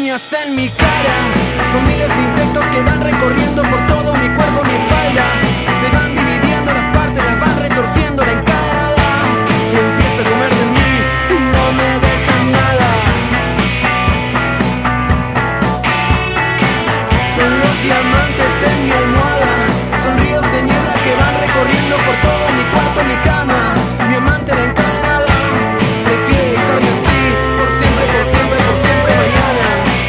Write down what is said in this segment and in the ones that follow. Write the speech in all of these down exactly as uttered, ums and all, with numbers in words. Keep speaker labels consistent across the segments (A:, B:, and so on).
A: uñas en mi cara. Son miles de insectos que van recorriendo por todo mi cuerpo, mi espalda. Se van dividiendo las partes, las van retorciendo la encarada. Empiezo a comer de mí y no me dejan nada. Son los diamantes en mi almohada. Son ríos de niebla que van recorriendo por todo mi cuarto, mi cama. Mi amante la encadenada prefiere dejarme así, por siempre, por siempre, por siempre mañana.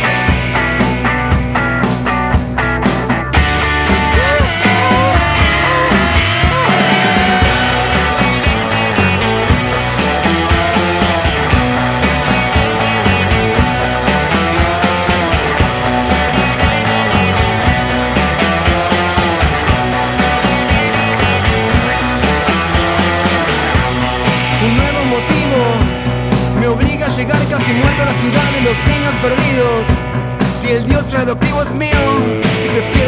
A: Un nuevo motivo me obliga a llegar casi muerto a la ciudad de los signos perdidos. Si el dios radioactivo es mío, prefiero